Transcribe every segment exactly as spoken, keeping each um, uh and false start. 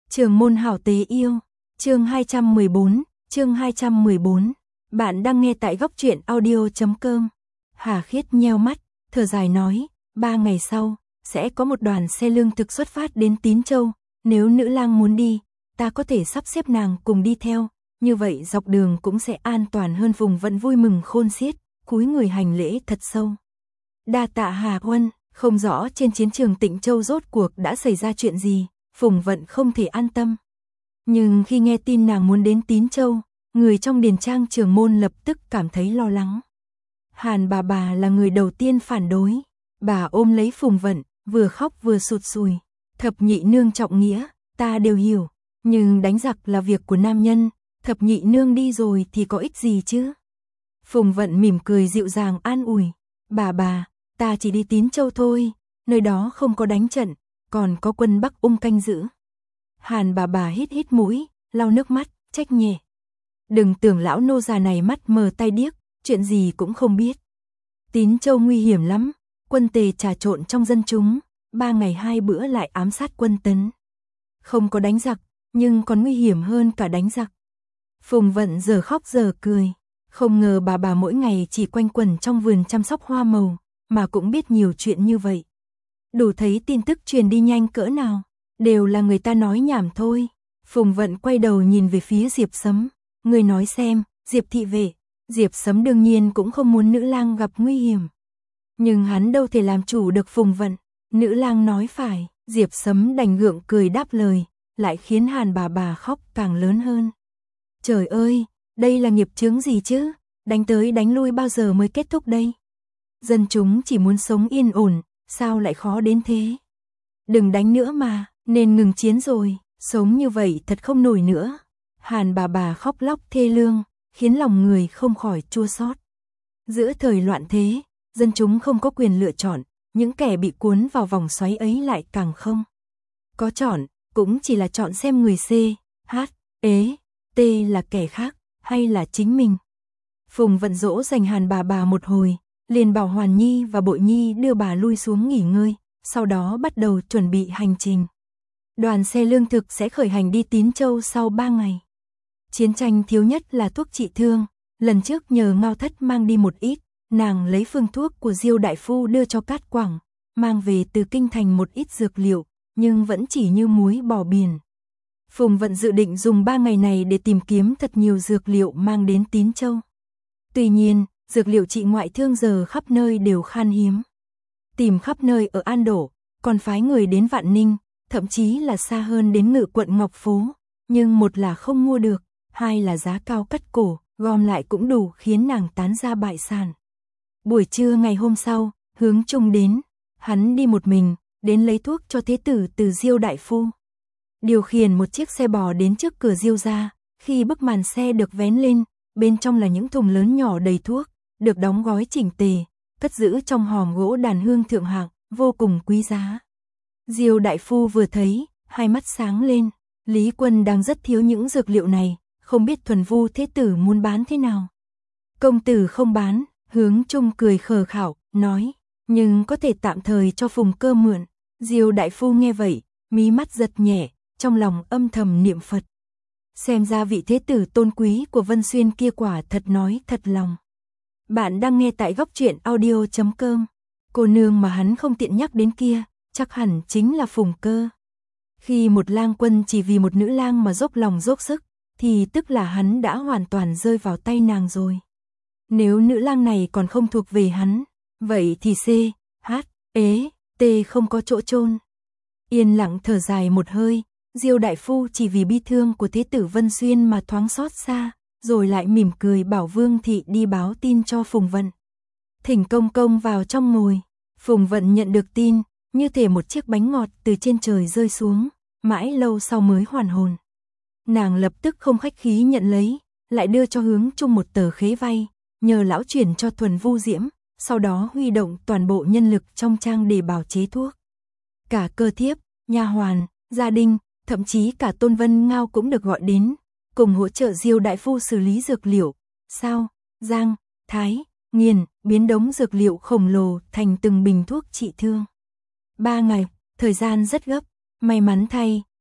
Trường môn hảo tế yêu, chương hai trăm mười bốn, chương hai trăm mười bốn. Bạn đang nghe tại góc truyện audio chấm com. Hà Khiết nheo mắt, thở dài nói, ba ngày sau, sẽ có một đoàn xe lương thực xuất phát đến Tín Châu, nếu nữ lang muốn đi, ta có thể sắp xếp nàng cùng đi theo, như vậy dọc đường cũng sẽ an toàn hơn. Vùng vẫn vui mừng khôn xiết, cúi người hành lễ thật sâu. Đa tạ Hà Huân. Không rõ trên chiến trường Tịnh Châu rốt cuộc đã xảy ra chuyện gì, Phùng Vận không thể an tâm. Nhưng khi nghe tin nàng muốn đến Tín Châu, người trong điền trang Trường môn lập tức cảm thấy lo lắng. Hàn bà bà là người đầu tiên phản đối, bà ôm lấy Phùng Vận, vừa khóc vừa sụt sùi. Thập nhị nương trọng nghĩa, ta đều hiểu, nhưng đánh giặc là việc của nam nhân, thập nhị nương đi rồi thì có ích gì chứ? Phùng Vận mỉm cười dịu dàng an ủi, bà bà, ta chỉ đi Tín Châu thôi, nơi đó không có đánh trận, còn có quân Bắc Ung canh giữ. Hàn bà bà hít hít mũi, lau nước mắt, trách nhẹ. Đừng tưởng lão nô già này mắt mờ tai điếc, chuyện gì cũng không biết. Tín Châu nguy hiểm lắm, quân Tề trà trộn trong dân chúng, ba ngày hai bữa lại ám sát quân Tấn. Không có đánh giặc, nhưng còn nguy hiểm hơn cả đánh giặc. Phùng Vận giờ khóc giờ cười, không ngờ bà bà mỗi ngày chỉ quanh quẩn trong vườn chăm sóc hoa màu, mà cũng biết nhiều chuyện như vậy. Đủ thấy tin tức truyền đi nhanh cỡ nào, đều là người ta nói nhảm thôi. Phùng Vận quay đầu nhìn về phía Diệp Sấm, người nói xem, Diệp thị vệ. Diệp Sấm đương nhiên cũng không muốn nữ lang gặp nguy hiểm. Nhưng hắn đâu thể làm chủ được Phùng Vận, nữ lang nói phải, Diệp Sấm đành gượng cười đáp lời, lại khiến Hàn bà bà khóc càng lớn hơn. Trời ơi, đây là nghiệp chướng gì chứ, đánh tới đánh lui bao giờ mới kết thúc đây? Dân chúng chỉ muốn sống yên ổn, sao lại khó đến thế? Đừng đánh nữa mà, nên ngừng chiến rồi, sống như vậy thật không nổi nữa. Hàn bà bà khóc lóc thê lương, khiến lòng người không khỏi chua xót. Giữa thời loạn thế, dân chúng không có quyền lựa chọn, những kẻ bị cuốn vào vòng xoáy ấy lại càng không. Có chọn, cũng chỉ là chọn xem người C, H, E, T là kẻ khác, hay là chính mình. Phùng Vận dỗ dành Hàn bà bà một hồi, liền bảo Hoàn Nhi và Bội Nhi đưa bà lui xuống nghỉ ngơi, sau đó bắt đầu chuẩn bị hành trình. Đoàn xe lương thực sẽ khởi hành đi Tín Châu sau ba ngày. Chiến tranh thiếu nhất là thuốc trị thương, lần trước nhờ Ngao Thất mang đi một ít, nàng lấy phương thuốc của Diêu đại phu đưa cho Cát Quảng, mang về từ kinh thành một ít dược liệu, nhưng vẫn chỉ như muối bỏ biển. Phùng Vận dự định dùng ba ngày này để tìm kiếm thật nhiều dược liệu mang đến Tín Châu. Tuy nhiên, dược liệu trị ngoại thương giờ khắp nơi đều khan hiếm. Tìm khắp nơi ở An Đổ, còn phái người đến Vạn Ninh, thậm chí là xa hơn đến Ngự quận Ngọc Phố, nhưng một là không mua được, hai là giá cao cắt cổ, gom lại cũng đủ khiến nàng tán ra bại sản. Buổi trưa ngày hôm sau, Hướng Trung đến, hắn đi một mình, đến lấy thuốc cho thế tử từ Diêu đại phu. Điều khiển một chiếc xe bò đến trước cửa Diêu gia, khi bức màn xe được vén lên, bên trong là những thùng lớn nhỏ đầy thuốc, được đóng gói chỉnh tề, cất giữ trong hòm gỗ đàn hương thượng hạng, vô cùng quý giá. Diêu đại phu vừa thấy, hai mắt sáng lên, Lý Quân đang rất thiếu những dược liệu này, không biết Thuần Vu thế tử muốn bán thế nào. Công tử không bán, Hướng Trung cười khờ khảo, nói, nhưng có thể tạm thời cho Phùng Cơ mượn. Diêu đại phu nghe vậy, mí mắt giật nhẹ, trong lòng âm thầm niệm Phật. Xem ra vị thế tử tôn quý của Vân Xuyên kia quả thật nói thật lòng. Bạn đang nghe tại góc truyện audio chấm com. Cô nương mà hắn không tiện nhắc đến kia, chắc hẳn chính là Phùng Cơ. Khi một lang quân chỉ vì một nữ lang mà dốc lòng dốc sức, thì tức là hắn đã hoàn toàn rơi vào tay nàng rồi. Nếu nữ lang này còn không thuộc về hắn, vậy thì C, H, E, T không có chỗ chôn. Yên lặng thở dài một hơi, Diêu đại phu chỉ vì bi thương của thế tử Vân Xuyên mà thoáng xót xa, rồi lại mỉm cười bảo Vương thị đi báo tin cho Phùng Vận. Thỉnh công công vào trong ngồi. Phùng Vận nhận được tin, như thể một chiếc bánh ngọt từ trên trời rơi xuống, mãi lâu sau mới hoàn hồn. Nàng lập tức không khách khí nhận lấy, lại đưa cho Hướng Trung một tờ khế vay, nhờ lão chuyển cho Thuần Vu Diễm, sau đó huy động toàn bộ nhân lực trong trang để bào chế thuốc. Cả cơ thiếp, nha hoàn, gia đình, thậm chí cả Tôn Vân Ngao cũng được gọi đến, cùng hỗ trợ Diêu đại phu xử lý dược liệu, sao, giang, thái, nghiền, biến đống dược liệu khổng lồ thành từng bình thuốc trị thương. Ba ngày, thời gian rất gấp, may mắn thay,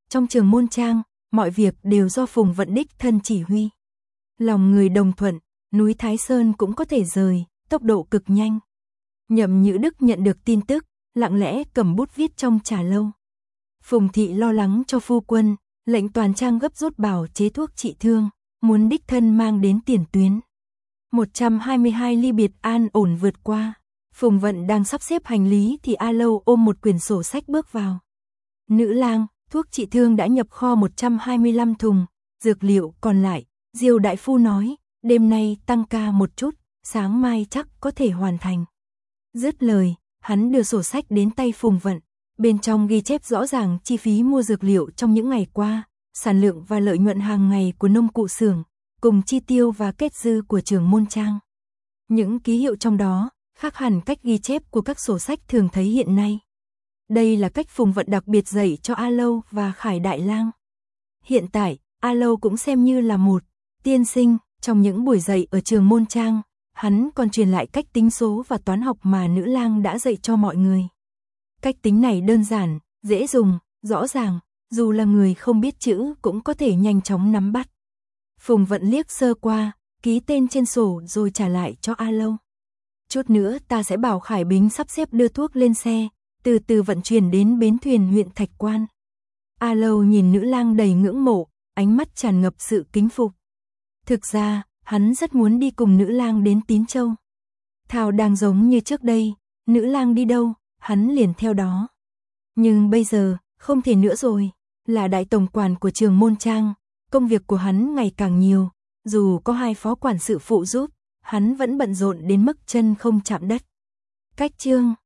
trong Trường Môn Trang, mọi việc đều do Phùng Vận đích thân chỉ huy. Lòng người đồng thuận, núi Thái Sơn cũng có thể rời, tốc độ cực nhanh. Nhậm Nhữ Đức nhận được tin tức, lặng lẽ cầm bút viết trong trà lâu. Phùng thị lo lắng cho phu quân, lệnh toàn trang gấp rút bảo chế thuốc trị thương, muốn đích thân mang đến tiền tuyến. một trăm hai mươi hai ly biệt an ổn vượt qua. Phùng Vận đang sắp xếp hành lý thì A Lâu ôm một quyển sổ sách bước vào. Nữ lang, thuốc trị thương đã nhập kho một trăm hai mươi lăm thùng, dược liệu còn lại, Diêu đại phu nói, đêm nay tăng ca một chút, sáng mai chắc có thể hoàn thành. Dứt lời, hắn đưa sổ sách đến tay Phùng Vận, bên trong ghi chép rõ ràng chi phí mua dược liệu trong những ngày qua, sản lượng và lợi nhuận hàng ngày của nông cụ xưởng, cùng chi tiêu và kết dư của Trường Môn Trang. Những ký hiệu trong đó khác hẳn cách ghi chép của các sổ sách thường thấy hiện nay. Đây là cách Phùng Vận đặc biệt dạy cho A Lâu và Khải Đại Lang. Hiện tại, A Lâu cũng xem như là một tiên sinh, trong những buổi dạy ở Trường Môn Trang, hắn còn truyền lại cách tính số và toán học mà nữ lang đã dạy cho mọi người. Cách tính này đơn giản, dễ dùng, rõ ràng, dù là người không biết chữ cũng có thể nhanh chóng nắm bắt. Phùng Vận liếc sơ qua, ký tên trên sổ rồi trả lại cho A Lâu. Chút nữa ta sẽ bảo Khải Bính sắp xếp đưa thuốc lên xe, từ từ vận chuyển đến bến thuyền huyện Thạch Quan. A Lâu nhìn nữ lang đầy ngưỡng mộ, ánh mắt tràn ngập sự kính phục. Thực ra, hắn rất muốn đi cùng nữ lang đến Tín Châu. Thảo đang giống như trước đây, nữ lang đi đâu, hắn liền theo đó. Nhưng bây giờ, không thể nữa rồi, là đại tổng quản của Trường Môn Trang, công việc của hắn ngày càng nhiều, dù có hai phó quản sự phụ giúp, hắn vẫn bận rộn đến mức chân không chạm đất. Cách chương